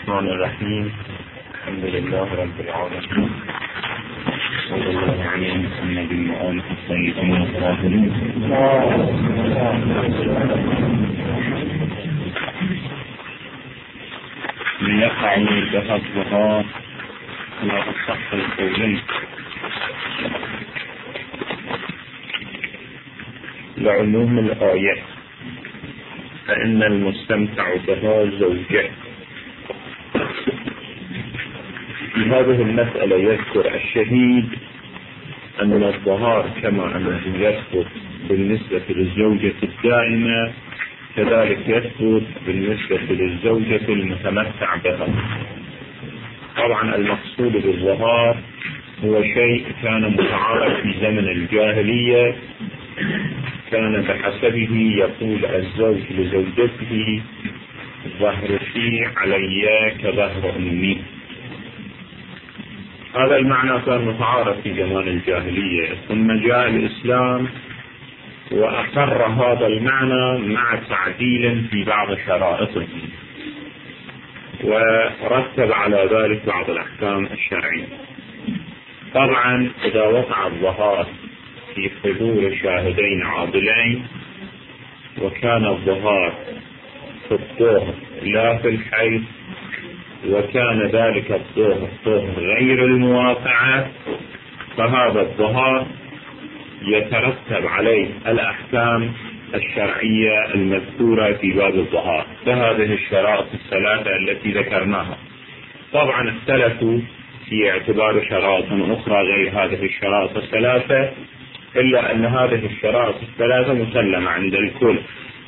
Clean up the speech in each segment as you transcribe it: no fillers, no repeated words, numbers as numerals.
الرحمن الرحيم. الحمد لله رب العالمين، صلى الله على محمد وآله الطيبين الطاهرين. من يقع بها الظهار على الصح القولي لعموم الآية، فإن المستمتع بها زوجه. في هذه المسألة يذكر الشهيد أن الظهار كما أنه يثبت بالنسبة للزوجة الدائمة كذلك يثبت بالنسبة للزوجة المتمتع بها. طبعا المقصود بالظهار هو شيء كان متعارف في زمن الجاهلية، كان بحسبه يقول الزوج لزوجته: ظهرك علي كظهر أمي. هذا المعنى كان متعارف في زمان الجاهلية، ثم جاء الإسلام وأقر هذا المعنى مع تعديل في بعض شرائطه، ورتب على ذلك بعض الأحكام الشرعية. طبعا إذا وقع الظهار في حضور شاهدين عاضلين، وكان الظهار في الطهر لا في الحيض، وكان ذلك الطهر غير المواقعة، فهذا الظهار يترتب عليه الأحكام الشرعية المذكورة في باب الظهار، فهذه الشرائط الثلاثة التي ذكرناها. طبعا اختلفوا في اعتبار شرائط أخرى غير هذه الشرائط الثلاثة، إلا أن هذه الشرائط الثلاثة مسلمة عند الكل.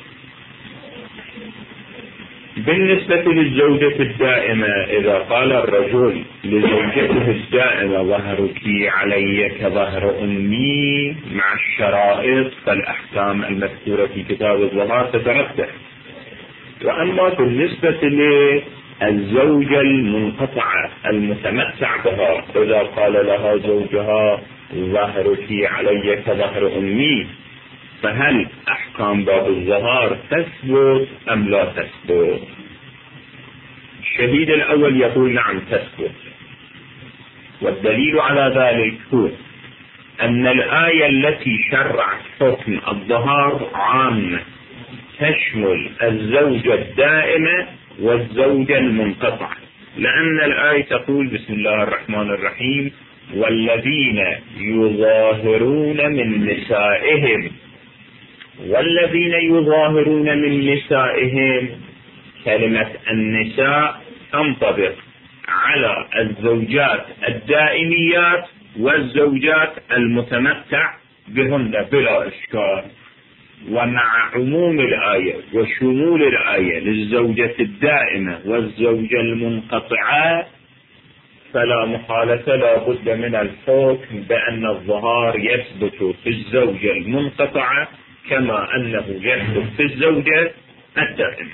بالنسبة للزوجة الدائمة، إذا قال الرجل لزوجته الدائمة: ظهرك علي كظهر أمي، مع الشرائط، فالأحكام المذكورة في كتاب الظهار تترتب. وأما بالنسبة للزوجة المنقطعة المتمتع بها، إذا قال لها زوجها: ظهرك علي كظهر أمي، فهل أحكام باب الظهار تثبت أم لا تثبت؟ الشهيد الأول يقول: نعم تثبت، والدليل على ذلك هو أن الآية التي شرعت حكم الظهار عامة، تشمل الزوجة الدائمة والزوجة المنقطعة، لأن الآية تقول: بسم الله الرحمن الرحيم: والذين يظاهرون من نسائهم. والذين يظاهرون من نسائهم، كلمة النساء تنطبق على الزوجات الدائميات والزوجات المتمتع بهن بلا إشكال. ومع عموم الآية وشمول الآية للزوجة الدائمة والزوجة المنقطعة، فلا محالة لا بد من الحكم بأن الظهار يثبت في الزوجة المنقطعة كما أنه يثبت في الزوجة الدائمة.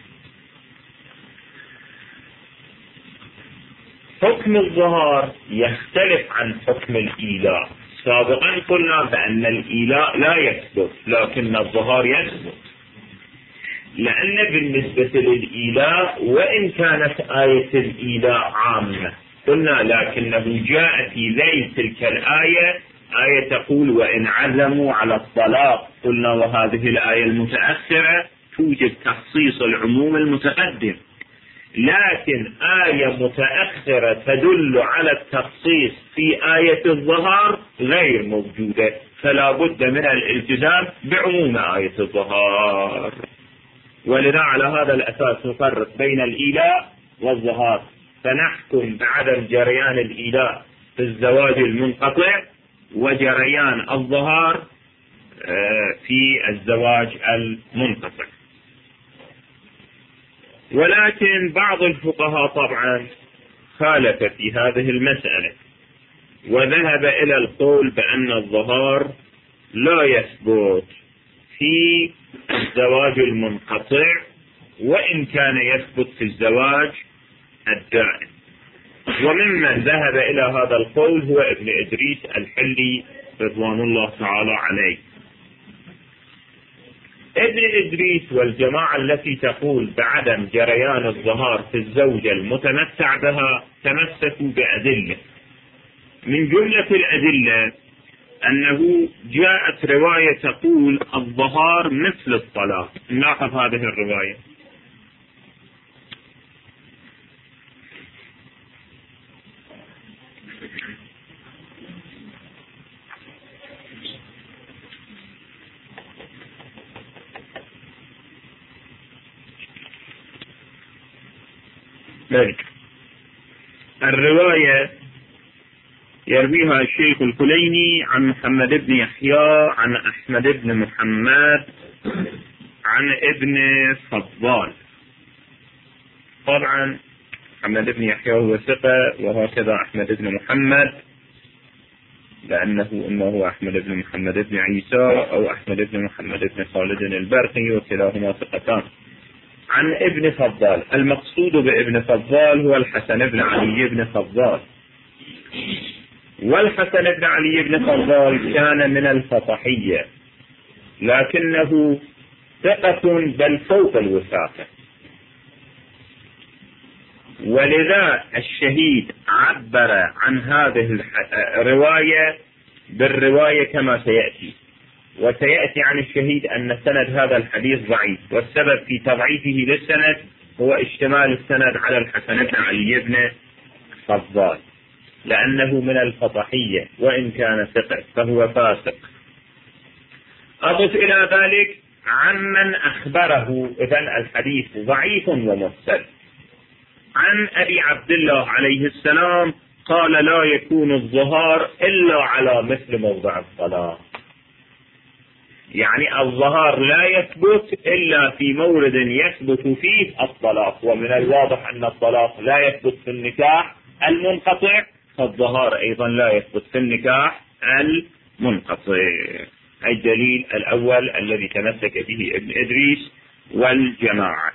حكم الظهار يختلف عن حكم الإيلاء. سابقا قلنا بأن الإيلاء لا يثبت، لكن الظهار يثبت، لأن بالنسبة للإيلاء وإن كانت آية الإيلاء عامة قلنا، لكنه جاء في ذيل تلك الآية آية تقول: وإن عزموا على الطلاق. قلنا وهذه الآية المتأخرة توجد تخصيص العموم المتقدم، لكن آية متأخرة تدل على التخصيص في آية الظهار غير موجودة، فلا بد من الالتزام بعموم آية الظهار. ولذا على هذا الأساس نفرق بين الإيلاء والظهار، فنحكم بعدم جريان الإيلاء في الزواج المنقطع وجريان الظهار في الزواج المنقطع. ولكن بعض الفقهاء طبعا خالف في هذه المسألة، وذهب إلى القول بأن الظهار لا يثبت في الزواج المنقطع وإن كان يثبت في الزواج الدائم. وممن ذهب إلى هذا القول هو ابن إدريس الحلي رضوان الله تعالى عليه. ابن إدريس والجماعة التي تقول بعدم جريان الظهار في الزوجة المتمتع بها تمسكوا بأدلة. من جملة الأدلة أنه جاءت رواية تقول الظهار مثل الطلاق. نلاحظ هذه الرواية. الرواية يرويها الشيخ الكليني عن محمد بن يحيى عن أحمد بن محمد عن ابن فضال. طبعا محمد بن يحيى هو ثقة، وهكذا أحمد بن محمد، لأنه إما هو أحمد بن محمد بن عيسى أو أحمد بن محمد بن خالد البرقي، وكلاهما ثقتان. عن ابن فضال. المقصود بابن فضال هو الحسن بن علي بن فضال، والحسن بن علي بن فضال كان من الفطحية، لكنه ثقة بل فوق الوثاقة، ولذا الشهيد عبر عن هذه الرواية بالرواية كما سيأتي. وسيأتي عن الشهيد أن سند هذا الحديث ضعيف، والسبب في تضعيفه للسند هو اشتمال السند على الحسن بن علي بن فضال، لأنه من الفطحية وإن كان ثقة فهو فاسق. أضف إلى ذلك عمن أخبره، إذن الحديث ضعيف ومرسل. عن أبي عبد الله عليه السلام قال لا يكون الظهار إلا على مثل موضع الطلاق، يعني الظهار لا يثبت إلا في مورد يثبت فيه الطلاق، ومن الواضح أن الطلاق لا يثبت في النكاح المنقطع، فالظهار أيضا لا يثبت في النكاح المنقطع. الدليل الأول الذي تمسك به ابن إدريس والجماعة.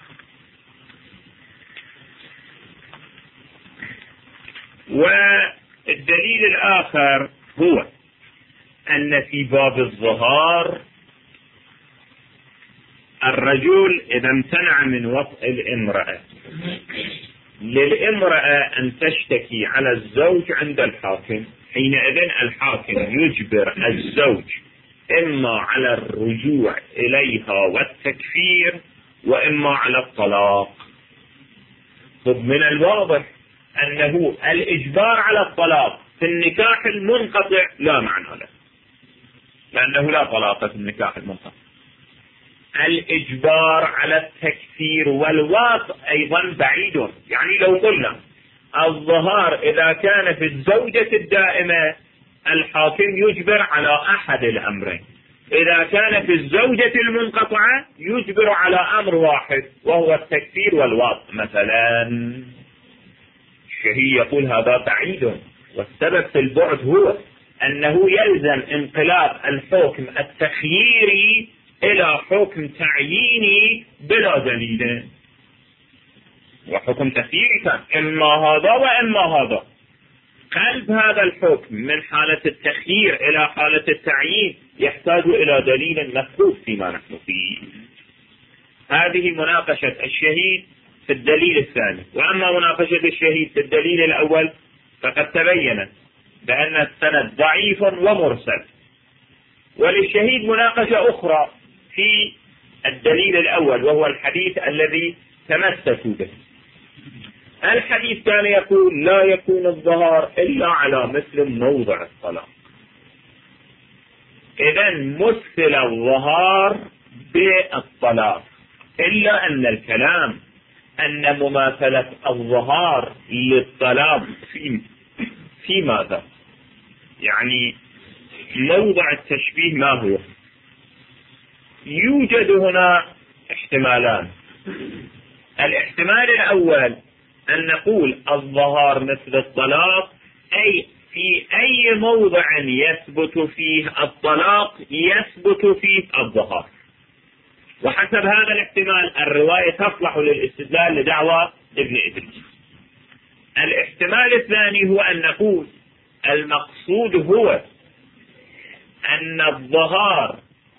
والدليل الآخر هو أن في باب الظهار الرجل إذا امتنع من وطء الامرأة، للامرأة أن تشتكي على الزوج عند الحاكم، حينئذ الحاكم يجبر الزوج إما على الرجوع إليها والتكفير وإما على الطلاق. طب من الواضح أنه الإجبار على الطلاق في النكاح المنقطع لا معنى له، لأنه لا طلاق في النكاح المنقطع. الإجبار على التكفير والواطء أيضا بعيد. يعني لو قلنا الظهار إذا كان في الزوجة الدائمة الحاكم يجبر على أحد الأمرين، إذا كان في الزوجة المنقطعة يجبر على أمر واحد وهو التكفير والواطء مثلا. الشهي يقول هذا بعيد، والسبب في البعد هو أنه يلزم انقلاب الحكم التخييري إلى حكم تعييني بلا دليل، وحكم تخييري كان إما هذا وإما هذا. قلب هذا الحكم من حالة التخيير إلى حالة التعيين يحتاج إلى دليل مفقود فيما نحن فيه. هذه مناقشة الشهيد في الدليل الثاني. وأما مناقشة الشهيد في الدليل الأول فقد تبينت بأن السند ضعيف ومرسل. وللشهيد مناقشة أخرى في الدليل الأول، وهو الحديث الذي تمسكوا به. الحديث كان يقول لا يكون الظهار إلا على مثل موضع الطلاق. إذن مثل الظهار بالطلاق، إلا أن الكلام أن مماثلة الظهار للطلاق في ماذا؟ يعني موضع التشبيه ما هو؟ يوجد هنا احتمالان. الاحتمال الأول أن نقول الظهار مثل الطلاق، أي في أي موضع يثبت فيه الطلاق يثبت فيه الظهار. وحسب هذا الاحتمال الرواية تصلح للاستدلال لدعوى ابن إدريس. الاحتمال الثاني هو أن نقول المقصود هو أن الظهار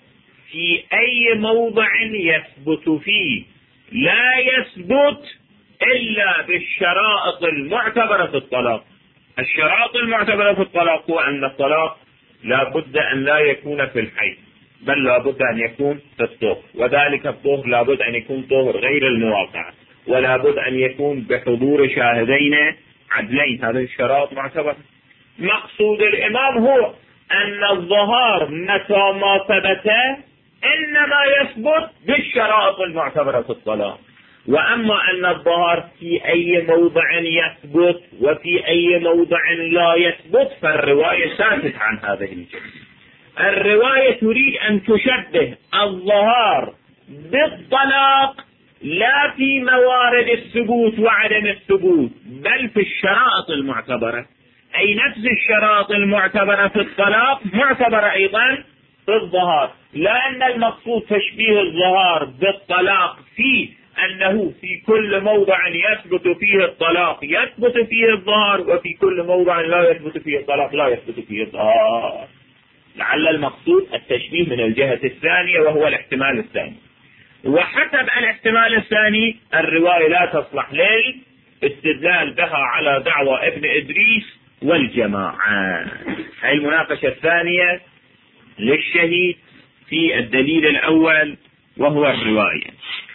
في أي موضع يثبت فيه لا يثبت إلا بالشرائط المعتبرة في الطلاق. الشرائط المعتبرة في الطلاق هو أن الطلاق لا بد أن لا يكون في الحيض، بل لا بد أن يكون في الطهر، وذلك الطهر لا بد أن يكون طهر غير المواقعة، ولا بد أن يكون بحضور شاهدين عدلين. هذه الشرائط معتبرة. مقصود الإمام هو أن الظهار متى ما ثبت إنما يثبت بالشرائط المعتبرة في الطلاق. وأما أن الظهار في أي موضع يثبت وفي أي موضع لا يثبت فالرواية ساكت عن هذه الجهة. الرواية تريد أن تشبه الظهار بالطلاق لا في موارد الثبوت وعدم الثبوت، بل في الشرائط المعتبرة، أي نفس الشرائط المعتبرة في الطلاق معتبرة أيضا في الظهار. لأن المقصود تشبيه الظهار بالطلاق في أنه في كل موضع يثبت فيه الطلاق يثبت فيه الظهار، وفي كل موضع لا يثبت فيه الطلاق لا يثبت فيه الظهار. لعل المقصود التشبيه من الجهة الثانية وهو الاحتمال الثاني. وحسب الاحتمال الثاني الرواية لا تصلح للاستدلال بها على دعوى ابن إدريس والجماعة. هذه المناقشة الثانية للشهيد في الدليل الأول وهو الرواية.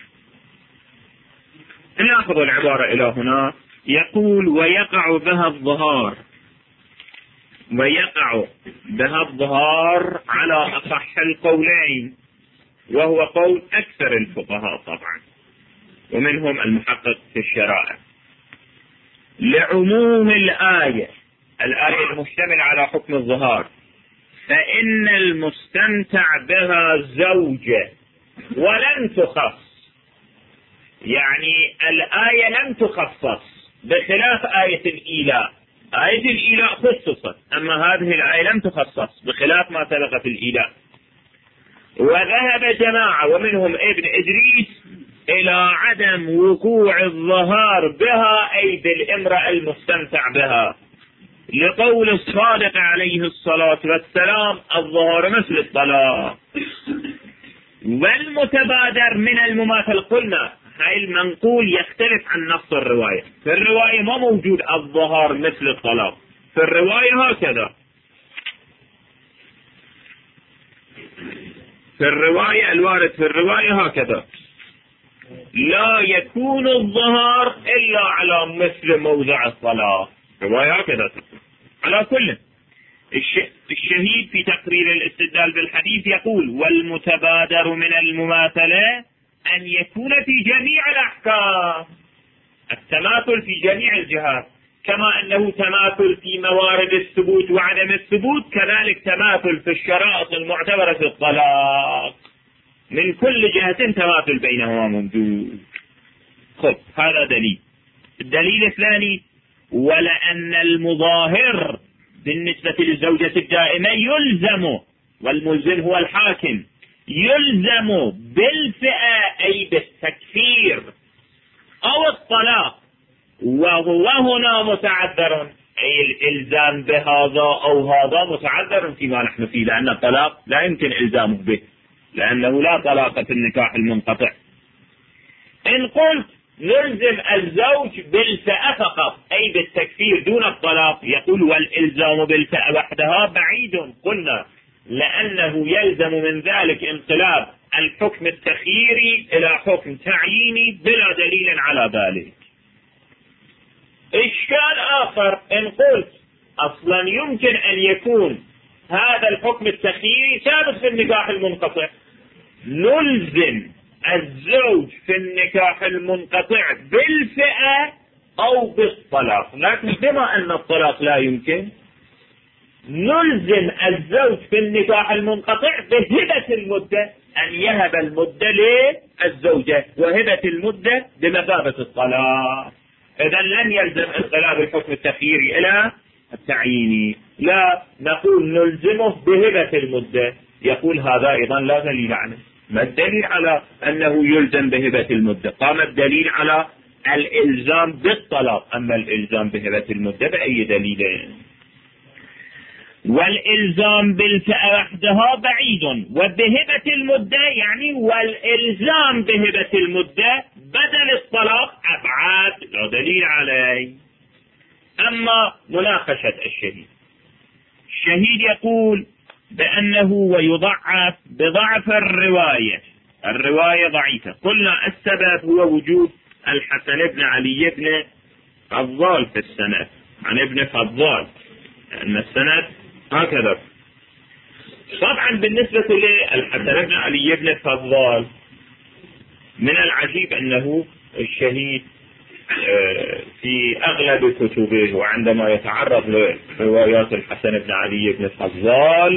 نأخذ العبارة إلى هنا. يقول ويقع بها الظهار، ويقع بها الظهار على أصح القولين، وهو قول أكثر الفقهاء طبعا ومنهم المحقق في الشرائع، لعموم الآية المشتملة على حكم الظهار، فإن المستمتع بها زوجة ولم تخص. يعني الآية لم تخصص بخلاف آية الإيلاء. آية الإيلاء خصصت، أما هذه الآية لم تخصص بخلاف ما سبق في الإيلاء. وذهب جماعة ومنهم ابن إدريس إلى عدم وقوع الظهار بها، أي بالامرأة المستمتع بها، لقول الصادق عليه الصلاة والسلام الظهار مثل الطلاق. والمتبادر من المماثل قلنا هاي المنقول يختلف عن نص الرواية. في الرواية ما موجود الظهار مثل الطلاق، في الرواية هكذا، في الرواية الوارد في الرواية هكذا، لا يكون الظهار إلا على مثل موضع الطلاق. رواية هكذا على كل. الشهيد في تقرير الاستدلال بالحديث يقول والمتبادر من المماثلة أن يكون في جميع الأحكام، التماثل في جميع الجهات، كما أنه تماثل في موارد الثبوت وعدم الثبوت، كذلك تماثل في الشرائط المعتبرة في الطلاق، من كل جهة تماثل بينهما موجود. خب هذا دليل. الدليل الثاني ولأن المظاهر بالنسبة للزوجة الدائمة يلزم، والملزم هو الحاكم، يلزم بالفئة أي بالتكفير أو الطلاق، وهو هنا متعذر، أي الإلزام بهذا أو هذا متعذر فيما نحن فيه، لأن الطلاق لا يمكن إلزامه به لأنه لا طلاق في النكاح المنقطع. إن قلت نلزم الزوج بالفئة فقط أي بالتكفير دون الطلاق، يقول والإلزام بالفئة وحدها بعيد. قلنا لأنه يلزم من ذلك انقلاب الحكم التخييري إلى حكم تعييني بلا دليل على ذلك. إشكال آخر إن قلت أصلا يمكن أن يكون هذا الحكم التخييري ثابت في النكاح المنقطع، نلزم الزوج في النكاح المنقطع بالفئة أو بالطلاق، لكن بما أن الطلاق لا يمكن نلزم الزوج في النكاح المنقطع بهبة المدة، أن يهب المدة للزوجة، وهبة المدة بمثابة الطلاق. إذا لن يلزم انقلاب الحكم التخييري إلى التعييني، لا نقول نلزمه بهبة المدة. يقول هذا أيضا لا دليل عنه. ما الدليل على أنه يلزم بهبة المدة؟ قام الدليل على الإلزام بالطلاق، أما الإلزام بهبة المدة بأي دليل؟ والإلزام بالفئة وحدها بعيد، وبهبة المدة يعني والإلزام بهبة المدة بدل الطلاق أبعد لا دليل عليه. أما مناقشة الشهيد يقول بأنه ويضعف بضعف الرواية ضعيفة. قلنا السبب هو وجود الحسن بن علي بن فضال في السند عن ابن فضال، لأن السند هكذا. طبعا بالنسبة للحسن بن علي بن فضال من العجيب أنه الشهيد في أغلب كتبه وعندما يتعرض لروايات الحسن بن علي بن فضال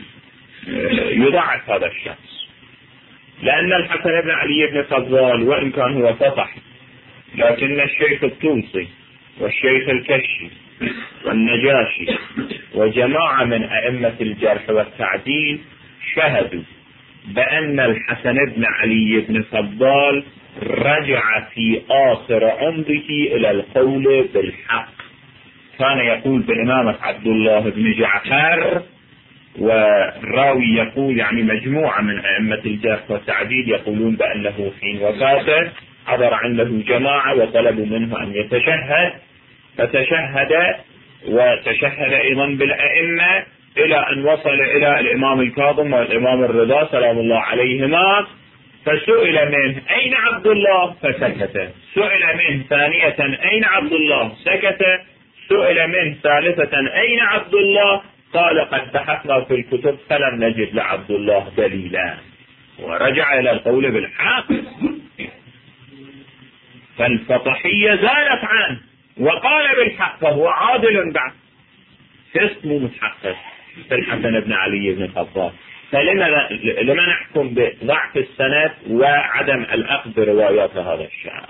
يضعف هذا الشخص، لأن الحسن بن علي بن فضال وإن كان هو فصح، لكن الشيخ الطوسي والشيخ الكشي والنجاشي وجماعة من أئمة الجرح والتعديل شهدوا بأن الحسن بن علي بن فضال رجع في آخر عمره إلى القول بالحق. كان يقول بإمامة عبد الله بن جعفر، والراوي يقول يعني مجموعة من أئمة الجرح والتعديل يقولون بأنه حين وفاته حضر عنده جماعة وطلبوا منه أن يتشهد، فتشهد وتشهد أيضا بالأئمة إلى أن وصل إلى الإمام الكاظم والإمام الرضا سلام الله عليهما، فسئل منه أين عبد الله فسكت، سئل منه ثانية أين عبد الله سكت، سئل منه ثالثة أين عبد الله قال قد بحثنا في الكتب فلم نجد لعبد الله دليلا، ورجع إلى القول بالحق. فالفطحية زالت عنه وقال بالحق، فهو عادل بعد اسمه متحقق في الحسن بن علي بن فضال. فلما نحكم بضعف السند وعدم الأخذ بروايات هذا الشعر؟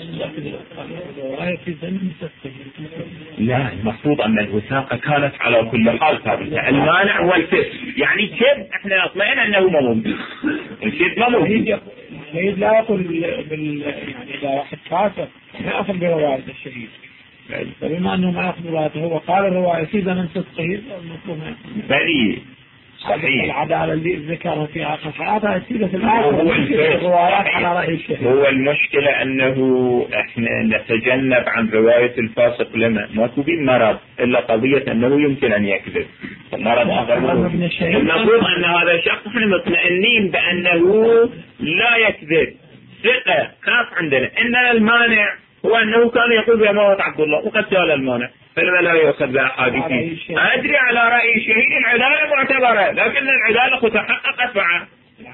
لا، المفروض أن الوثاقة كانت على كل حال ثابتة. المانع والكذب يعني كذب احنا نطمئن أنه ما ممكن، الكذب ما ممكن. الشهيد لا يقول يعني إذا واحد كافر ما يأخذ برواية الشهيد، فبما أنه ما يأخذ بروايته هو قال الرواية في زمن صدقه المفروض ما يأخذ. بلي صحيح. العدالة اللي ذكرها في آخر حياتها تسيبه في الروايات على رأي الشهيد. هو المشكلة أنه إحنا نتجنب عن رواية الفاسق لما ماكو بالمرض إلا قضية أنه يمكن أن يكذب. المرض المفروض أن هذا الشخص احنا مطمئنين بأنه لا يكذب ثقة خاص عندنا. إننا المانع هو أنه كان يقول بأمامة عبد الله وقد سأل المانع، فلما لا يؤخذ بأحاديثه. أدري على رأي الشهيد العدالة معتبرة، لكن العدالة تحققت معه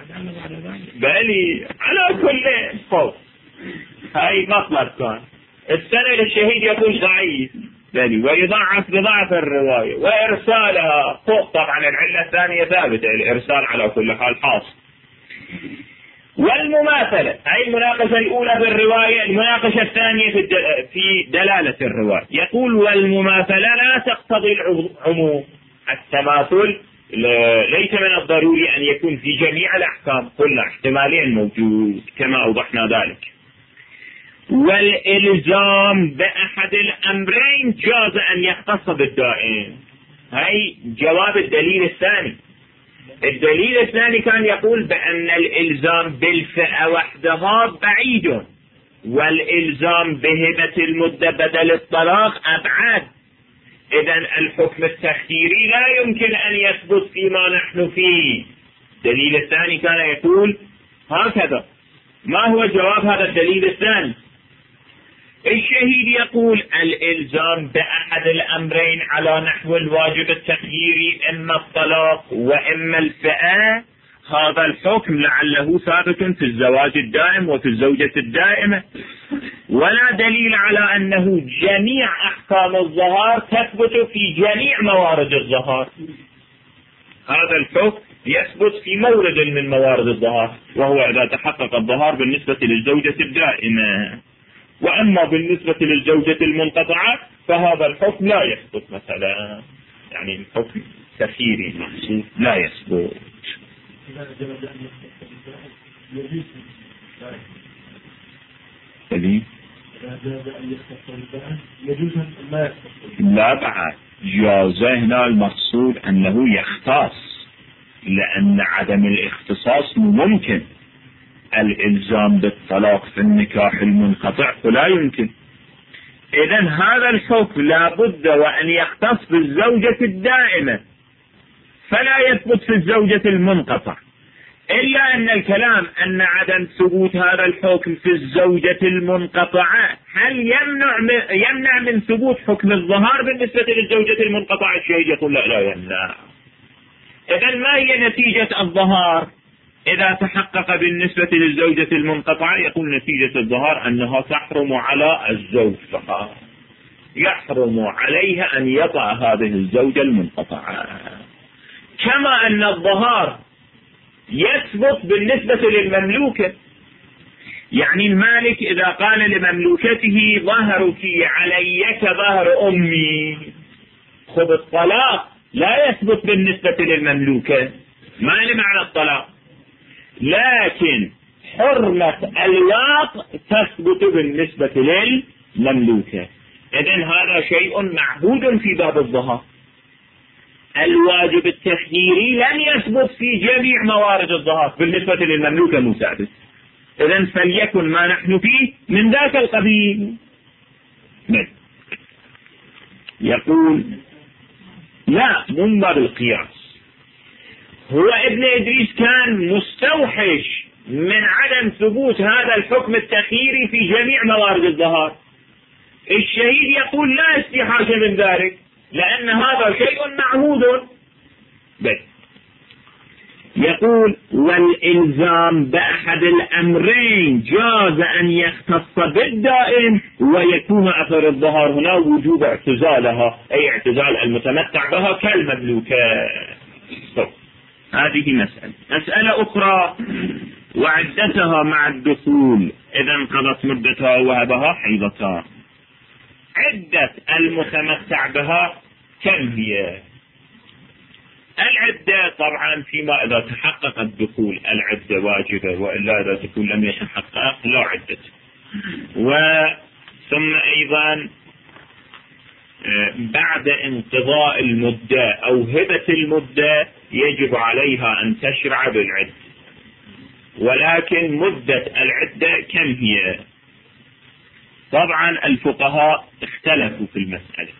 بل على كل فوق. هاي مطلب كان السنة للشهيد يقول ضعيف بل ويضعف بضعف الرواية وإرسالها فوق. طبعا العلة الثانية ثابتة، الإرسال على كل حال حاصل. والمماثلة أي المناقشة الأولى بالرواية، المناقشة الثانية في دلالة الرواية. يقول والمماثلة لا تقتضي العموم. التماثل ليس من الضروري أن يكون في جميع الأحكام، قلنا احتمالين موجود كما أوضحنا ذلك. والإلزام بأحد الأمرين جاز أن يختص بالدائم. هاي جواب الدليل الثاني. الدليل الثاني كان يقول بأن الإلزام بالفئة وحدها بعيد، والإلزام بهبة المدة بدل الطلاق أبعد. إذن الحكم التخييري لا يمكن أن يثبت فيما نحن فيه. الدليل الثاني كان يقول هكذا. ما هو جواب هذا الدليل الثاني؟ الشهيد يقول الإلزام بأحد الأمرين على نحو الواجب التخييري إما الطلاق وإما الفئة. هذا الحكم لعله ثابت في الزواج الدائم وفي الزوجة الدائمة، ولا دليل على أنه جميع أحكام الظهار تثبت في جميع موارد الظهار. هذا الحكم يثبت في مورد من موارد الظهار، وهو إذا تحقق الظهار بالنسبة للزوجة الدائمة. وأما بالنسبة للزوجة المنقطعة فهذا الحكم لا يثبت مثلا، يعني الحكم تخييري محسوس لا يثبت. لا بعد جاز هنا المقصود أنه يختص، لأن عدم الاختصاص ممكن. الإلزام بالطلاق في النكاح المنقطع فلا يمكن. إذن هذا الحكم لا بد وأن يختص بالزوجة الدائمة، فلا يثبت في الزوجة المنقطع، إلا أن الكلام أن عدم ثبوت هذا الحكم في الزوجة المنقطعة هل يمنع من ثبوت حكم الظهار بالنسبة للزوجة المنقطعة؟ الشيء يقول لا يمنع. إذن ما هي نتيجة الظهار إذا تحقق بالنسبة للزوجة المنقطعة؟ يقول نتيجة الظهار أنها تحرم على الزوج فقط، يحرم عليها أن يطأ هذه الزوجة المنقطعة. كما أن الظهار يثبت بالنسبة للمملوكة، يعني المالك إذا قال لمملوكته ظهرك علي كظهر أمي، خذ الطلاق لا يثبت بالنسبة للمملوكة، ما لمعنى الطلاق، لكن حرمة الواقع تثبت بالنسبة للمملوكة. إذن هذا شيء معهود في باب الظهار. الواجب التخييري لم يثبت في جميع موارد الظهار، بالنسبة للمملوكة مو ثابت. إذن فليكن ما نحن فيه من ذاك القبيل. يقول لا، من باب القياس. هو ابن إدريس كان مستوحش من عدم ثبوت هذا الحكم التخييري في جميع موارد الظهار. الشهيد يقول لا استحاش من ذلك، لأن هذا شيء معهود. يقول والإلزام بأحد الأمرين جاز أن يختص بالدائم ويكون أثر الظهار هنا وجوب اعتزالها، أي اعتزال المتمتع بها كالمملوكة. هذه مسألة أخرى، وعدتها مع الدخول إذا انقضت مدتها وهبها حيضتان. عدة المتمتع بها كم هي؟ العدة طبعا فيما إذا تحقق الدخول العدة واجبة، وإلا إذا الدخول لم يتحقق لا عدة. ثم أيضا بعد انقضاء المدة أو هبة المدة يجب عليها أن تشرع بالعدة، ولكن مدة العدة كم هي؟ طبعا الفقهاء اختلفوا في المسألة.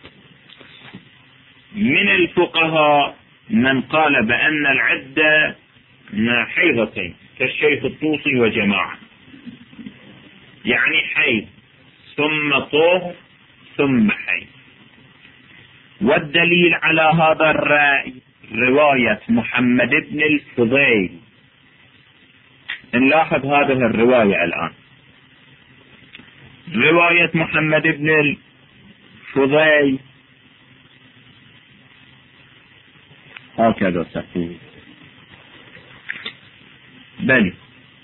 من الفقهاء من قال بأن العدة حيضتين كالشيخ الطوسي وجماعة، يعني حيض ثم طهر ثم حيض. والدليل على هذا الرأي رواية محمد بن الفضيل. نلاحظ هذه الرواية الآن، رواية محمد بن الفضيل هكذا تقول: بل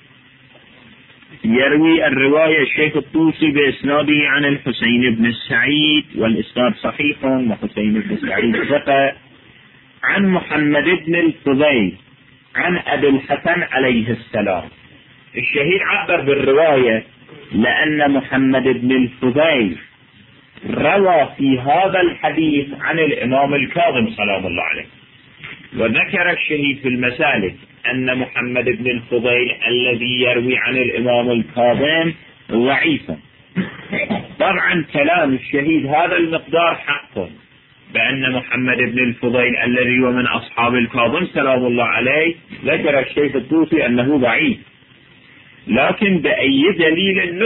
يروي الرواية الشيخ الطوسي بإسناده عن الحسين بن السعيد، والإسناد صحيح، وحسين بن السعيد ثقة، عن محمد بن الفضيل عن أبي الحسن عليه السلام. الشهيد عبر بالرواية لأن محمد بن الفضيل روى في هذا الحديث عن الإمام الكاظم سلام الله عليه، وذكر الشهيد في المسالك أن محمد بن الفضيل الذي يروي عن الإمام الكاظم ضعيفا. طبعا كلام الشهيد هذا المقدار حق، بأن محمد بن الفضيل الذي هو من أصحاب الكاظم سلام الله عليه ذكر الشيخ الطوسي أنه ضعيف، لكن بأي دليل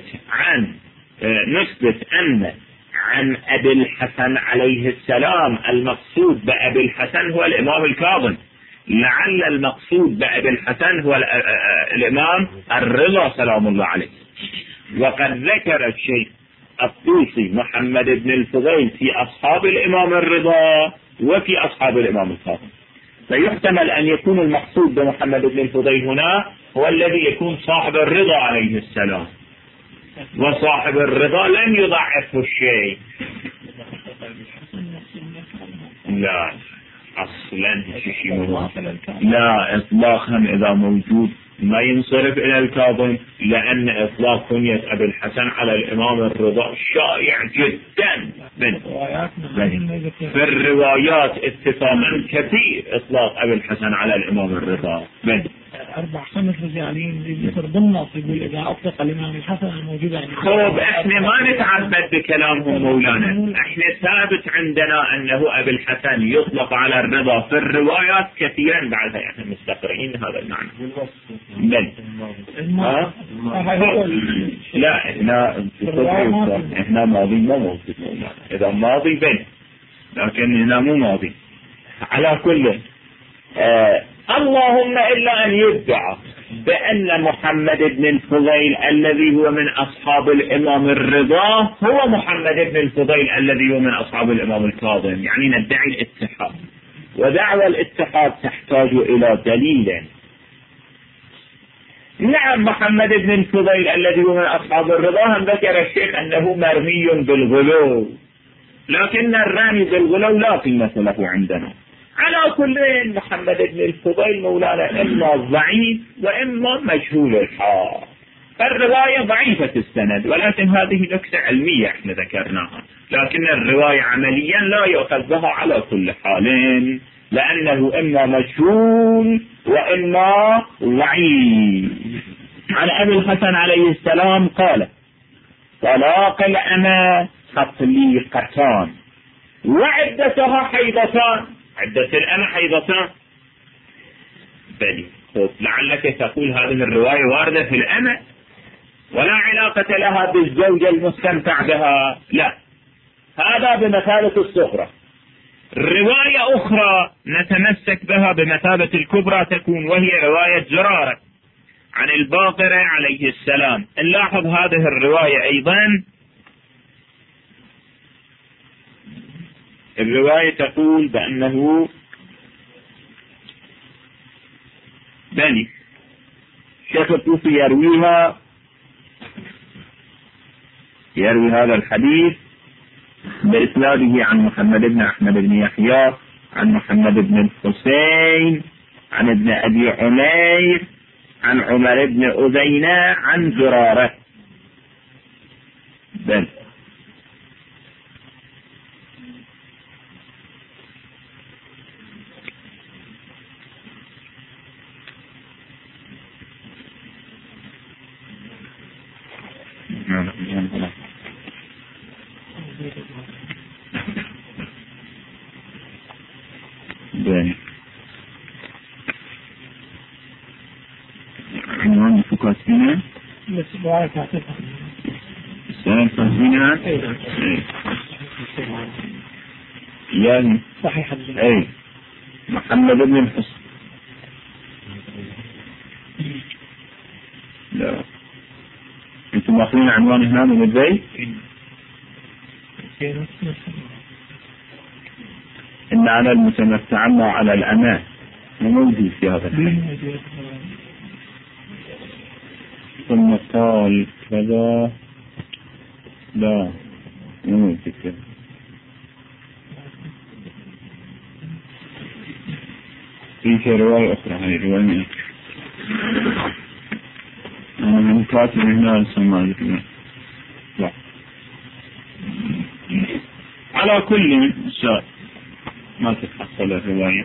نثبت أن عن أبي الحسن عليه السلام المقصود بأبي الحسن هو الإمام الكاظم، لعل المقصود بأبي الحسن هو الإمام الرضا سلام الله عليه. وقد ذكر الشيخ الطوسي محمد بن الفضيل في أصحاب الإمام الرضا وفي أصحاب الإمام الكاظم، فيحتمل أن يكون المقصود بمحمد بن الفضيل هنا هو الذي يكون صاحب الرضا عليه السلام، وصاحب الرضا لم يضعفه الشيء. لا أصلا لا إطلاقا، إذا موجود ما ينصرف إلى الكاظم، لأن إطلاق كنية أبي الحسن على الإمام الرضا شائع جدا في الروايات اتفاقا كثير إطلاق أبي الحسن على الإمام الرضا. 4-5 رجالين يذكر بالنص يقول إذا أطلق الإمام الحسن الموجودة يعني. خوب إحنا ما نتعبد بكلامهم مولانا، إحنا ثابت عندنا أنه أبي الحسن يطلق على الرضا في الروايات كثيرا بعدها، يعني مستقرئين هذا المعنى. بل لا إحنا ماضي ما موجود مولانا، إذا ماضي بل لكن هنا مو ماضي. على كل اللهم إلا أن يدعى بأن محمد بن الفضيل الذي هو من أصحاب الإمام الرضا هو محمد بن الفضيل الذي هو من أصحاب الإمام الكاظم، يعني ندعي الاتحاد، ودعوى الاتحاد تحتاج إلى دليل. نعم محمد بن الفضيل الذي هو من أصحاب الرضا هم ذكر الشيخ أنه مرمي بالغلو، لكن الرمي بالغلو لا قيمة له عندنا. على كل محمد بن الفضيل مولانا إما ضعيف وإما مجهول الحال، الرواية ضعيفة السند، ولكن هذه نكتة علمية احنا ذكرناها، لكن الرواية عمليا لا يؤخذ بها على كل حال، لأنه إما مجهول وإما ضعيف. عن أبي الحسن عليه السلام قال: طلاق الأمة تطليقتان وعدتها حيضتان. عدة الأمة حيضتان. بلي لعلك تقول هذه الرواية واردة في الأمة ولا علاقة لها بالزوجة المستمتع بها، لا، هذا بمثابة الصغرى. رواية أخرى نتمسك بها بمثابة الكبرى تكون، وهي رواية زرارة عن الباقر عليه السلام. نلاحظ هذه الرواية أيضا، الرواية تقول بأنه بني شيخ الطوفي يروي هذا الحديث بإسناده عن محمد بن أحمد بن يحيى عن محمد بن الحسين عن ابن أبي عمير عن عمر بن أذينة عن زرارة. بل عنوان فكاسينا يعني صحيح اي محمد بن الحسن. لا انتم واخذين عنوان هنا من البيت ان على المتمتع وعلى الامان موجود في هذا الحديث. ثم قال كذا لا موجود كذا. في رواية أخرى، هذه رواية من أنا كاتب هنا سماه لا. على كل شيء ما تتحصل الرواية.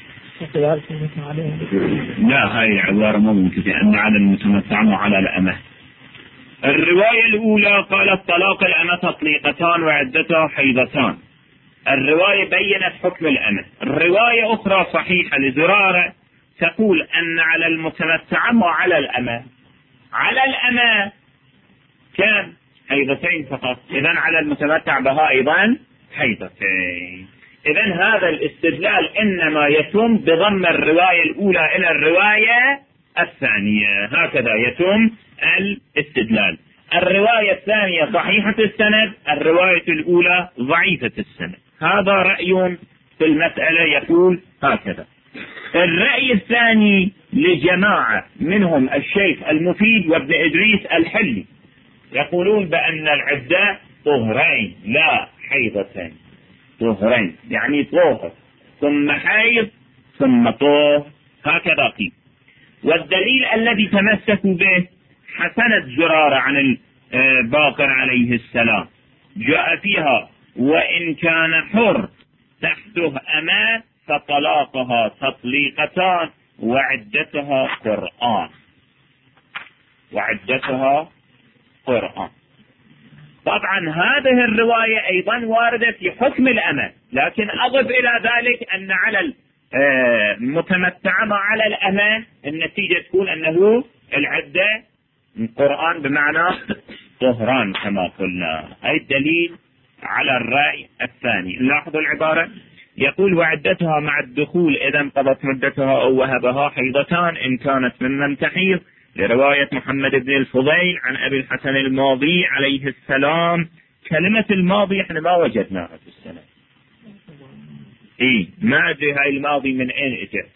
لا هاي عبارة مو ممكن، أن على المتمتع وعلى الأمة. الرواية الأولى قالت طلاق الأمة تطليقتان وعدتها حيضتان. الرواية بيّنت حكم الأمة. الرواية أخرى صحيحة لزرارة تقول أن على المتمتع وعلى الأمة، على الأمة كان حيضتين فقط، إذن على المتمتع بها أيضا حيضتين. إذن هذا الاستدلال إنما يتم بضم الرواية الأولى إلى الرواية الثانية، هكذا يتم الاستدلال. الرواية الثانية صحيحة السند، الرواية الأولى ضعيفة السند. هذا رأي في المسألة يقول هكذا. الرأي الثاني لجماعة منهم الشيخ المفيد وابن إدريس الحلي، يقولون بأن العدة طهرين لا حيضتين. طهرين يعني طهر ثم حيض ثم طهر، هكذا قيل. والدليل الذي تمسكوا به حسنة زرارة عن الباقر عليه السلام، جاء فيها وإن كان حر تحته أمة فطلاقها تطليقتان وعدتها قرآن. طبعا هذه الرواية أيضا واردة في حكم الأمة، لكن أضف إلى ذلك أن على المتمتع مع على الأمة النتيجة تكون أنه العدة قرآن بمعنى طهران كما قلنا. هاي الدليل على الرأي الثاني. لاحظوا العبارة، يقول وعدتها مع الدخول إذا انقضت مدتها أو وهبها حيضتان إن كانت ممن تحيض، لرواية محمد بن الفضيل عن أبي الحسن الماضي عليه السلام. كلمة الماضي احنا ما وجدناها في السنة، ما أدري هاي الماضي من أين اجت.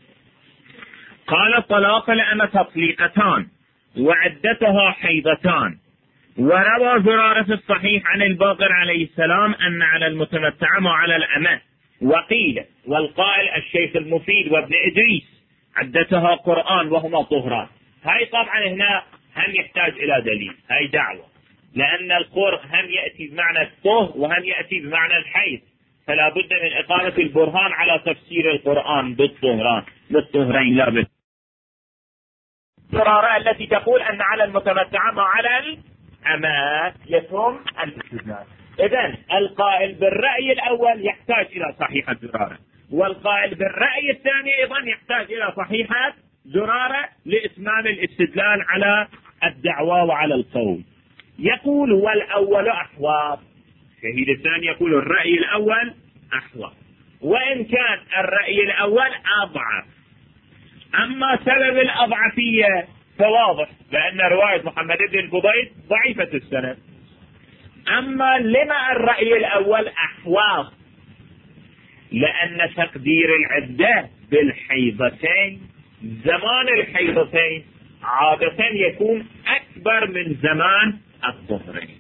قال طلاق الأمة تطليقتان وعدتها حيضتان. وروى زرارة في الصحيح عن الباقر عليه السلام أن على المتمتع ما على الأمة. وقيل والقائل الشيخ المفيد وابن إدريس عدتها قرآن وهما طهران. هاي طبعا هنا هم يحتاج إلى دليل، هاي دعوة، لأن القر هم يأتي بمعنى الطهر وهم يأتي بمعنى الحيض، فلا بد من إقامة البرهان على تفسير القرآن بالطهرين لا بد. الزرارة التي تقول أن على المتمتع ما على الأمة يتم الاستدلال. إذن القائل بالرأي الأول يحتاج إلى صحيحة زرارة، والقائل بالرأي الثاني أيضا يحتاج إلى صحيحة زرارة لإتمام الاستدلال على الدعوة وعلى القول. يقول والأول أحوط، الشهيد الثاني يقول الرأي الأول أحوط، وإن كان الرأي الأول أضعف. أما سبب الأضعفية فواضح، لأن رواية محمد بن الفضيل ضعيفة السند. أما لما الرأي الأول أحوط؟ لأن تقدير العدة بالحيضتين، زمان الحيضتين عادة يكون أكبر من زمان الطهرين.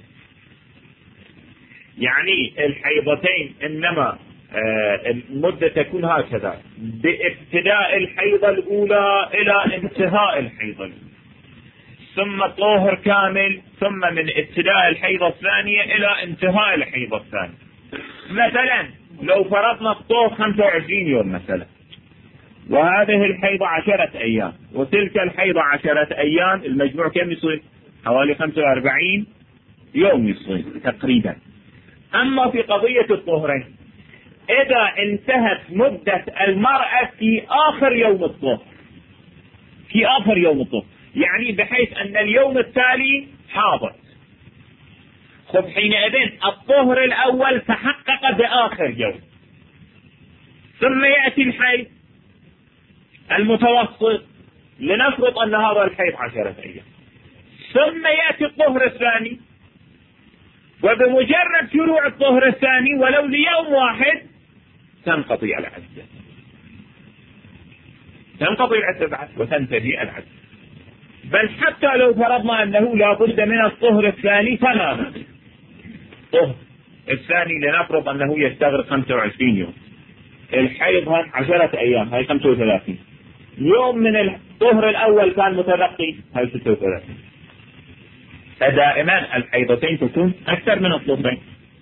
يعني الحيضتين إنما المدة تكون هكذا، بابتداء الحيضة الأولى إلى انتهاء الحيضة الأولى، ثم طهر كامل، ثم من ابتداء الحيضة الثانية إلى انتهاء الحيضة الثانية. مثلا لو فرضنا الطهر 25 يوم مثلا، وهذه الحيضة 10 أيام، وتلك الحيضة 10 أيام، المجموع كم يصير؟ حوالي 45 يوم يصير تقريبا. أما في قضية الطهرين، إذا انتهت مدة المرأة في آخر يوم الطهر، يعني بحيث أن اليوم التالي حاضت، خب حينئذ الطهر الأول تحقق بآخر يوم، ثم يأتي الحيض المتوسط، لنفرض أن هذا الحيض 10 أيام، ثم يأتي الطهر الثاني، وبمجرد شروع الطهر الثاني ولو ليوم واحد تنقضي العدة، بعد وتنتهي العدة. بل حتى لو فرضنا أنه لا بد من الطهر الثاني تماما، الطهر الثاني لنفرض أنه يستغرق 25 يوم، الحيض 10 أيام، هاي 35 يوم من الطهر الأول كان متبقي، هاي 36. فدائما الحيضتين تكون أكثر من الطهرين.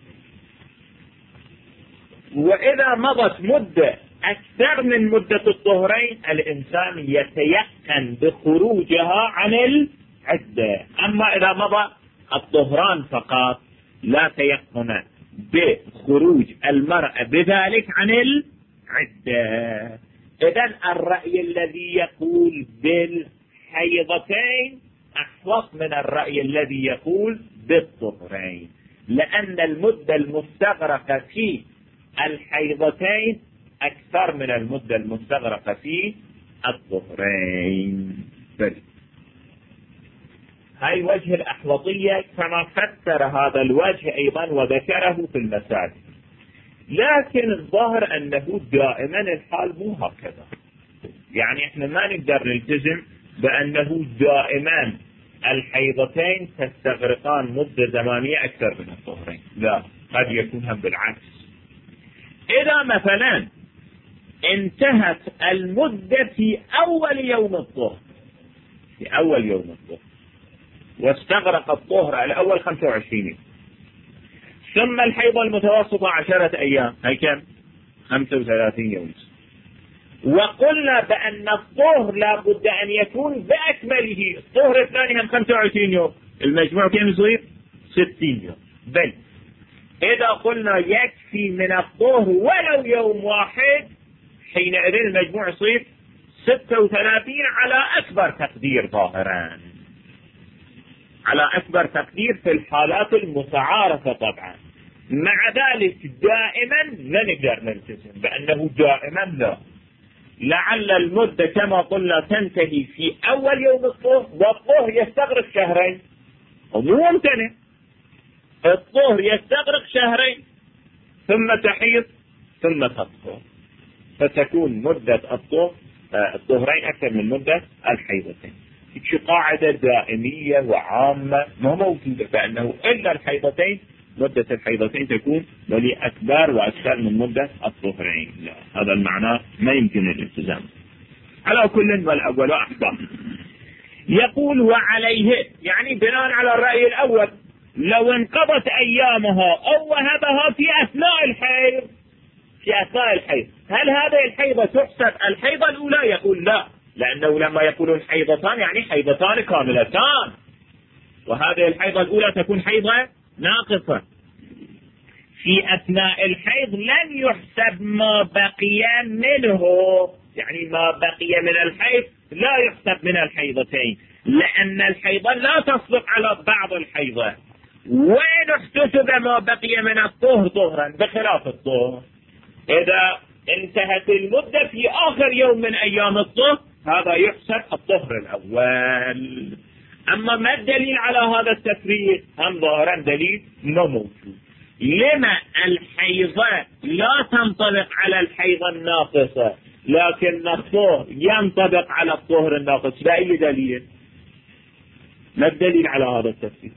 وإذا مضت مدة أكثر من مدة الطهرين الإنسان يتيقن بخروجها عن العدة. أما إذا مضى الطهران فقط لا تيقن بخروج المرأة بذلك عن العدة. إذن الرأي الذي يقول بالحيضتين أحوط من الرأي الذي يقول بالطهرين، لأن المدة المستغرقة في الحيضتين أكثر من المدة المستغرقة في الطهرين. هاي وجه الأحوطية كما فسر هذا الوجه أيضا وذكره في المسائل. لكن الظاهر أنه دائما الحال مو هكذا، يعني احنا ما نقدر نلتزم بأنه دائما الحيضتين تستغرقان مدة زمانية أكثر من الطهرين، لا، قد يكون هم بالعكس. إذا مثلا انتهت المدة في أول يوم الطهر، واستغرق الطهر الأول 25، ثم الحيضة المتوسطة 10 أيام، هي كم؟ 35 يوم. وقلنا بأن الطهر لا بد أن يكون بأكمله، الطهر الثاني هم 25 يوم، المجموع كم يصير؟ 60 يوم. بل إذا قلنا يكفي من الطهر ولو يوم واحد، حينئذ المجموع يصير 36 على أكبر تقدير ظاهرا، على أكبر تقدير في الحالات المتعارفة طبعا. مع ذلك دائما لا نقدر نلتزم بأنه دائما لا، لعل المدة كما قلنا تنتهي في أول يوم الطهر، والطهر يستغرق شهرين، ومو ممتنع، الطهر يستغرق شهرين ثم تحيض ثم تطهر، فتكون مدة الطهرين أكثر من مدة الحيضتين. هيك قاعدة دائمية وعامة ما موجودة، بأنه إلا الحيضتين مدة الحيضتين تكون ولأكبر وأكثر من مدة الطهرين. لا، هذا المعنى ما يمكن الالتزام. على كل والأول أحسن. يقول وعليه، يعني بناء على الرأي الأول، لو انقضت أيامها أو وهبها في أثناء الحيض، في أثناء الحيض، هل هذه الحيضة تحسب الحيضة الأولى؟ يقول لا، لأنه لما يقولون حيضتان يعني حيضتان كاملتان، وهذه الحيضة الأولى تكون حيضة ناقصة. في أثناء الحيض لن يحسب ما بقي منه، يعني ما بقي من الحيض لا يحسب من الحيضتين، لأن الحيضة لا تصدق على بعض الحيضة. وين احتسب ما بقي من الطهر طهرا بخلاف الطهر؟ إذا انتهت المدة في آخر يوم من أيام الطهر هذا يحسب الطهر الأول. أما ما الدليل على هذا التفريق؟ هم ظاهرا دليل ما موجود. لما الحيضة لا تنطبق على الحيضة الناقصة لكن الطهر ينطبق على الطهر الناقص؟ بأي دليل؟ ما الدليل على هذا التفريق؟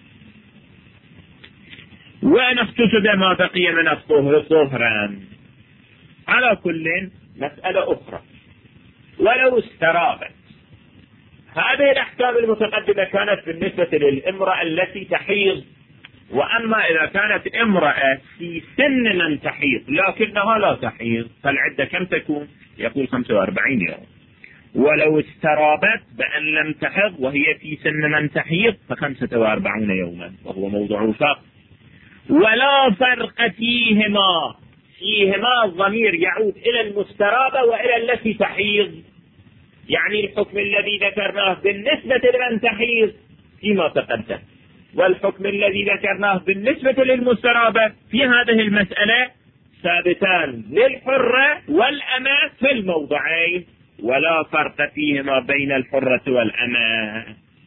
وأن احتسب ما بقي من الطهر طهرا. على كل مسألة أخرى، ولو استرابت، هذه الأحكام المتقدمة كانت بالنسبة للامرأة التي تحيض، وأما إذا كانت امرأة في سن من تحيض لكنها لا تحيض فالعدة كم تكون؟ يقول 45 يوم. ولو استرابت بأن لم تحض وهي في سن من تحيض ف45 يوما، وهو موضوع الفقه. ولا فرق فيهما، فيهما الضمير يعود إلى المسترابة وإلى التي تحيض، يعني الحكم الذي ذكرناه بالنسبة لمن تحيض فيما تقدم، والحكم الذي ذكرناه بالنسبة للمسترابة في هذه المسألة ثابتان للحرة والأمة في الموضعين، ولا فرق فيهما بين الحرة والأمة.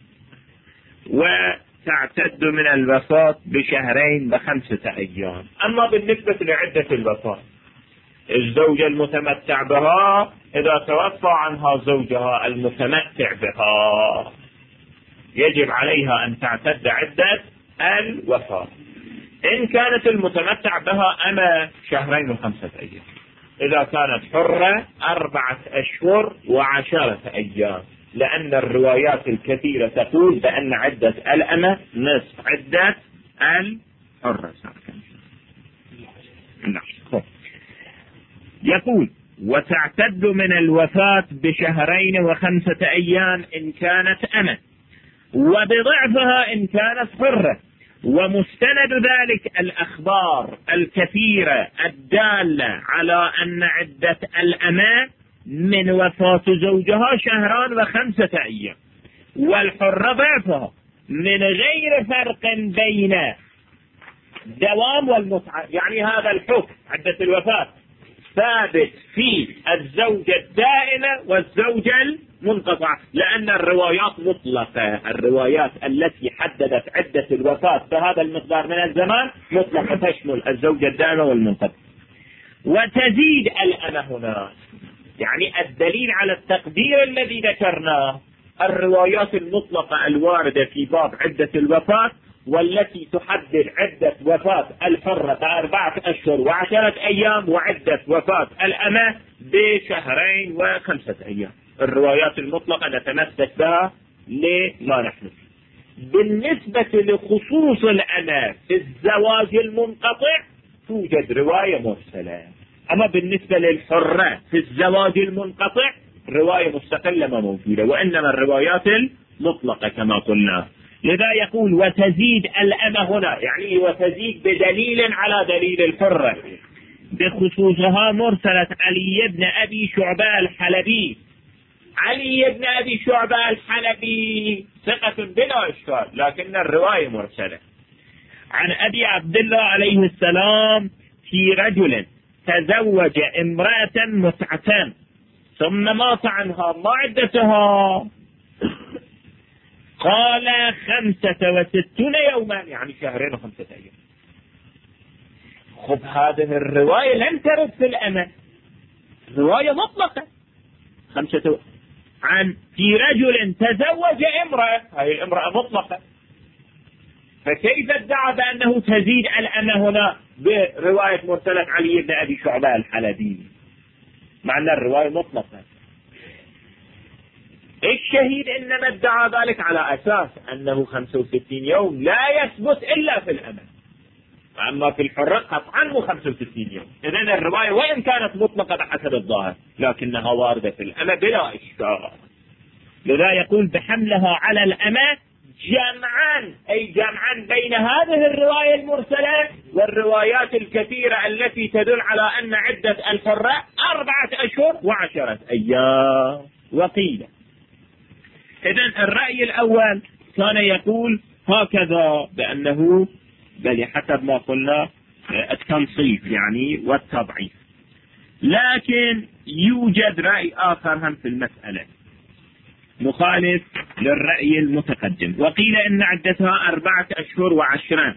وتعتد من الوفاة بشهرين ب5 أيام. أما بالنسبة لعدة الوفاة، الزوجة المتمتع بها إذا توفى عنها زوجها المتمتع بها يجب عليها أن تعتد عدة الوفاة. إن كانت المتمتع بها أما 2 و5 أيام، إذا كانت حرة 4 أشهر و10 أيام، لأن الروايات الكثيرة تقول بأن عدة الأمة نصف عدة الحرة. يقول وتعتد من الوفاة ب2 و5 أيام إن كانت أمة، وبضعفها إن كانت حرة. ومستند ذلك الأخبار الكثيرة الدالة على أن عدة الأمة من وفاة زوجها 2 و5 أيام، والحرة ضعفها، من غير فرق بين دوام والمتعة. يعني هذا الحكم عدة الوفاة ثابت في الزوجة الدائمة والزوجة المنقطعة، لأن الروايات مطلقة، الروايات التي حددت عدة الوفاة بهذا المقدار من الزمان مطلقة تشمل الزوجة الدائمة والمنقطعة. وتزيد الأمة هنا، يعني الدليل على التقدير الذي ذكرناه الروايات المطلقة الواردة في باب عدة الوفاة، والتي تحدد عدة وفاة الحرة 4 أشهر و10 أيام، وعدة وفاة الأمة ب2 و5 أيام. الروايات المطلقة نتمسك بها لما نحن فيه. بالنسبة لخصوص الأمة في الزواج المنقطع توجد رواية مرسلة، أما بالنسبة للحرة في الزواج المنقطع رواية مستقلة ما موجودة، وإنما الروايات المطلقة كما قلنا. لذا يقول وتزيد الأمة هنا، يعني وتزيد بدليل على دليل الحرة، بخصوصها مرسلة علي بن أبي شعبة الحلبي. علي بن أبي شعبة الحلبي ثقة بلا إشكال، لكن الرواية مرسلة. عن أبي عبد الله عليه السلام في رجل تزوج امرأة متعة ثم مات عنها، ما عدتها؟ قال 65 يوما، يعني 2 و5 أيام. خب هذه الرواية لم ترد في الأمة، رواية مطلقة 5 عن في رجل تزوج امرأة، هذه الامرأة مطلقة، فكيف ادعى بأنه تزيد الأمة هنا برواية مرسلة علي بن أبي شعبة الحلبي مع أن الرواية مطلقة؟ الشهيد إنما ادعى ذلك على أساس أنه 65 يوم لا يثبت إلا في الأمة، أما في الحرة قطعا مو 65 يوم. إذن الرواية وإن كانت مطلقة بحسب الظاهر لكنها واردة في الأمة بلا إشكال. لذا يقول بحملها على الأمة جمعا، أي جمعا بين هذه الرواية المرسلة والروايات الكثيرة التي تدل على أن عدة الحرة 4 أشهر و10 أيام. وقيل إذن الرأي الأول كان يقول هكذا بأنه بل حسب ما قلنا التنصيف يعني والتضعيف، لكن يوجد رأي آخر هم في المسألة مخالف للرأي المتقدم، وقيل إن عدتها 4 أشهر و10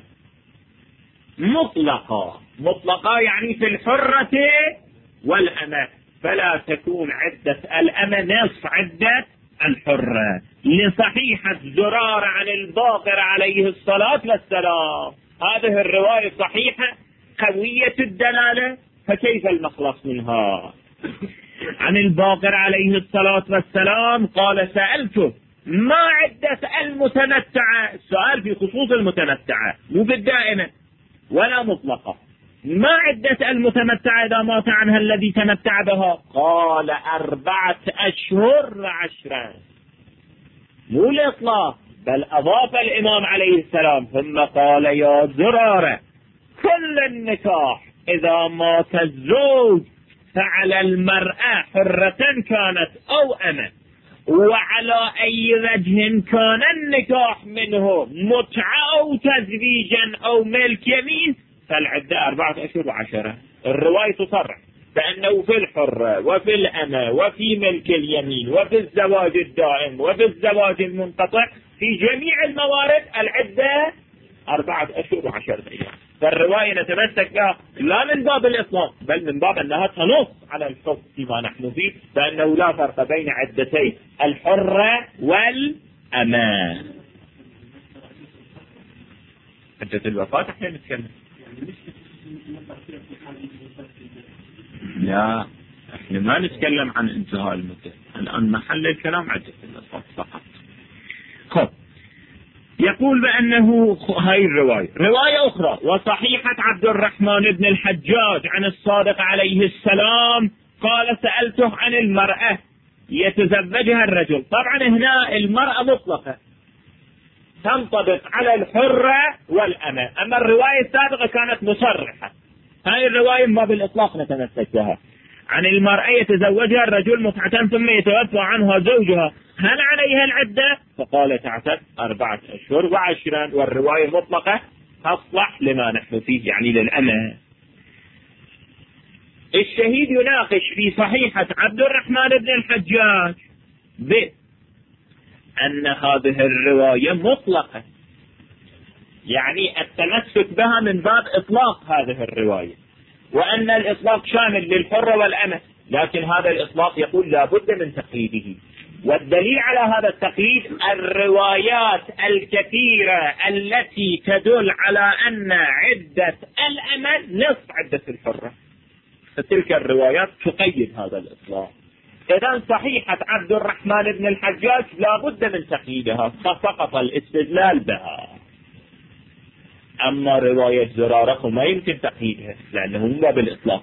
مطلقة يعني في الحرة والأمة، فلا تكون عدة الأمة نصف عدة الحرة، لصحيحة زرار عن الباقر عليه الصلاة والسلام. هذه الرواية صحيحة قوية الدلالة، فكيف المخلص منها؟ عن الباقر عليه الصلاة والسلام قال سألته ما عدة المتمتعة، السؤال في خصوص المتمتعة مو بالدائمة ولا مطلقة، ما عدة المتمتعة إذا مات عنها الذي تمتع بها؟ قال 4 أشهر و10، مو الإطلاق، بل أضاف الإمام عليه السلام ثم قال يا زرارة كل النكاح إذا مات الزوج فعلى المرأة حرة كانت أو أمة، وعلى أي وجه كان النكاح منه متعة أو تزويجا أو ملك يمين فالعدة 4 أشهر و10. الرواية تصرح بأنه في الحرة وفي الأمة وفي ملك اليمين وفي الزواج الدائم وفي الزواج المنقطع في جميع الموارد العدة 4 أشهر و10 أيام. فالرواية نتمسك بها لا من باب الإطلاق بل من باب أنها تنص على الحكم فيما نحن فيه، فأنه لا فرق بين عدتي الحرة والأمة. عدة الوفاة احنا نتكلم، لا احنا ما نتكلم عن انتهاء المدة الآن، محل الكلام عدة الوفاة فقط. خب يقول بأنه هاي الرواية رواية أخرى وصحيحة عبد الرحمن بن الحجاج عن الصادق عليه السلام قال سألته عن المرأة يتزوجها الرجل. طبعا هنا المرأة مطلقة تنطبق على الحرة والأمة، أما الرواية السابقة كانت مصرحة، هاي الرواية ما بالإطلاق نتمسك بها. عن المرأة يتزوجها الرجل متعة ثم يتوفى عنها زوجها هل عليها العدة؟ فقال تعتد 4 أشهر و10، والرواية مطلقة تصلح لما نحن فيه يعني للأمة. الشهيد يناقش في صحيحة عبد الرحمن بن الحجاج بأن هذه الرواية مطلقة، يعني التمسك بها من باب إطلاق هذه الرواية، وأن الإطلاق شامل للحرة والأمة، لكن هذا الإطلاق يقول لا بد من تقييده، والدليل على هذا التقييد الروايات الكثيرة التي تدل على أن عدة الأمة نصف عدة الحرة، فتلك الروايات تقيد هذا الإطلاق. إذن صحيحة عبد الرحمن بن الحجاج لا بد من تقييدها، فسقط الاستدلال بها. أما رواية زرارة ما يمكن تقييدها لأنه من باب الإطلاق.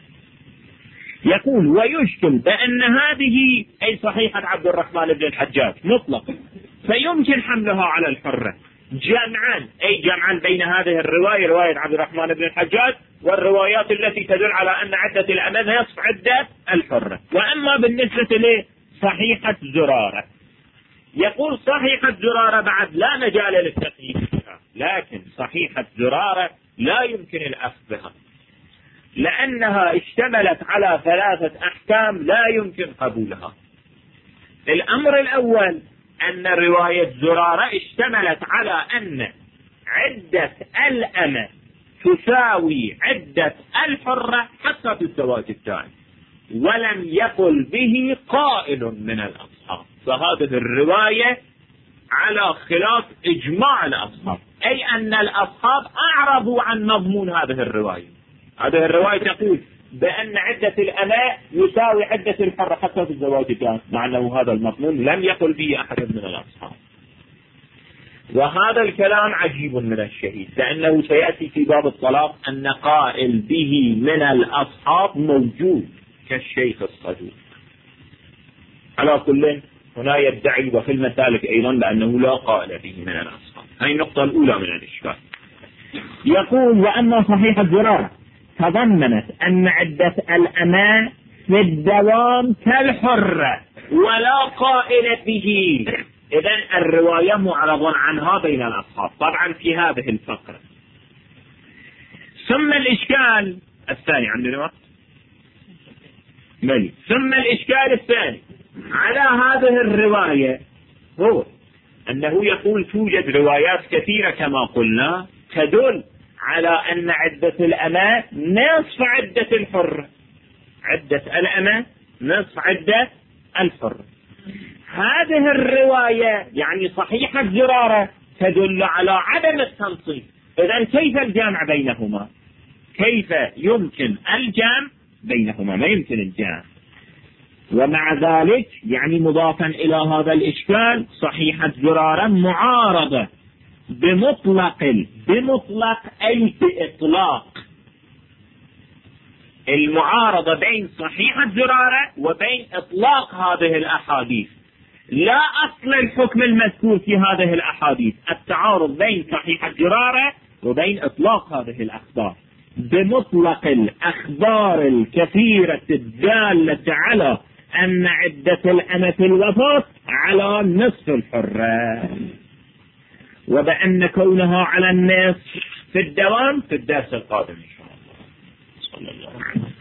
يقول ويشكل بأن هذه أي صحيحة عبد الرحمن بن الحجاج مطلقة، فيمكن حملها على الحرة جمعا، أي جمعا بين هذه الرواية رواية عبد الرحمن بن الحجاج والروايات التي تدل على أن عدة الأمام نصف عدة الحرة. وأما بالنسبة لصحيحة زرارة، يقول صحيحة زرارة بعد لا مجال للتقييد، لكن صحيحة زرارة لا يمكن الأخذ بها لأنها اشتملت على 3 أحكام لا يمكن قبولها. الأمر الأول أن رواية زرارة اشتملت على أن عدة الأمة تساوي عدة الحرة حتى في الزواج الثاني، ولم يقل به قائل من الأصحاب، فهذه الرواية على خلاف إجماع الأصحاب، أي أن الأصحاب أعرضوا عن مضمون هذه الرواية. هذه الرواية تقول بأن عدة الأماء يساوي عدة الحرة حتى في الزواج الثاني، مع أنه هذا المضمون لم يقل به أحد من الأصحاب. وهذا الكلام عجيب من الشهيد، لأنه سيأتي في باب الطلاق أن قائل به من الأصحاب موجود كالشيخ الصدوق. على كل هنا يدعي وفي المسالك أيضا بأنه لا قائل به من الأصحاب. هذه النقطة الأولى من الإشكال. يقول وأما صحيحة زرارة تضمنت أن عدة الأماء في الدوام كالحرة ولا قائل به، إذن الرواية معرض عنها بين الأصحاب طبعا في هذه الفقرة. ثم الإشكال الثاني عندنا وقت ملي. ثم الإشكال الثاني على هذه الرواية هو أنه يقول توجد روايات كثيرة كما قلنا تدل على أن عدة الأماء نصف عدة الحرة، عدة الأماء نصف عدة الحرة. هذه الرواية يعني صحيحة زرارة تدل على عدم التنصيف، إذن كيف الجمع بينهما؟ كيف يمكن الجمع بينهما؟ ما يمكن الجمع. ومع ذلك يعني مضافا إلى هذا الإشكال صحيحة زرارة معارضة بمطلق أي بإطلاق، المعارضة بين صحيحة زرارة وبين إطلاق هذه الأحاديث، لا أصل الحكم المذكور في هذه الأحاديث، التعارض بين صحيحة زرارة وبين إطلاق هذه الأخبار بمطلق الأخبار الكثيرة الدالة على أن عدة الأمة الوفاة على نصف الحرة، وبأن كونها على النصف في الدوام في الدرس القادم إن شاء الله. صلى الله عليه وسلم.